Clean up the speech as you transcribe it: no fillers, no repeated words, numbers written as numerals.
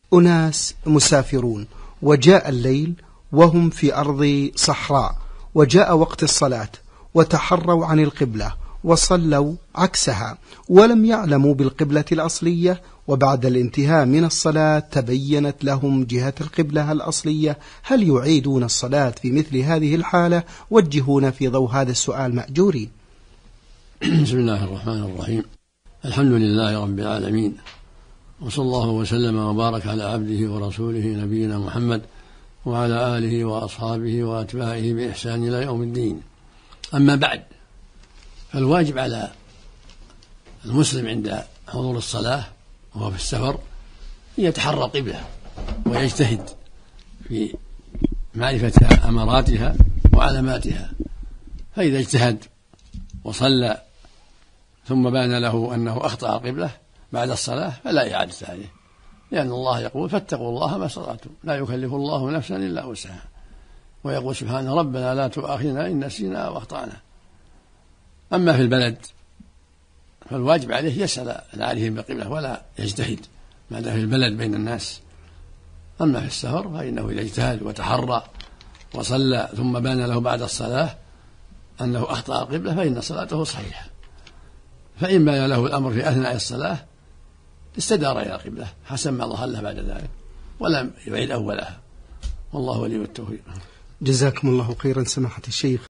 أناس مسافرون وجاء الليل وهم في أرض صحراء، وجاء وقت الصلاة وتحروا عن القبلة وصلوا عكسها ولم يعلموا بالقبلة الأصلية، وبعد الانتهاء من الصلاة تبينت لهم جهة القبلة الأصلية، هل يعيدون الصلاة في مثل هذه الحالة؟ وجهونا في ضوء هذا السؤال مأجورين. بسم الله الرحمن الرحيم. الحمد لله رب العالمين، وصلى الله وسلم وبارك على عبده ورسوله نبينا محمد وعلى آله وأصحابه وأتباعه بإحسان إلى يوم الدين. أما بعد، فالواجب على المسلم عند حضور الصلاة وهو في السفر أن يتحرى القبلة ويجتهد في معرفة أماراتها وعلاماتها، فإذا اجتهد وصلى ثم بان له أنه أخطأ القبلة بعد الصلاة فلا إعادة عليه، لأن الله يقول: فاتقوا الله ما استطعتم، لا يكلف الله نفسا إلا وسعها، ويقول سبحانه: ربنا لا تؤاخذنا إن نسينا أو أخطأنا. أما في البلد فالواجب عليه يسأل العارفين بالقبلة ولا يجتهد ما دام في البلد بين الناس. أما في السفر فإنه إذا اجتهد وتحرى وصلى ثم بان له بعد الصلاة أنه أخطأ القبلة فإن صلاته صحيحة، فإن بان له الأمر في أثناء الصلاة استدار إلى القبلة حسب ما ظهر له بعد ذلك، ولم يعيد أولها، والله ولي التوفيق. جزاكم الله خيرا سماحة الشيخ.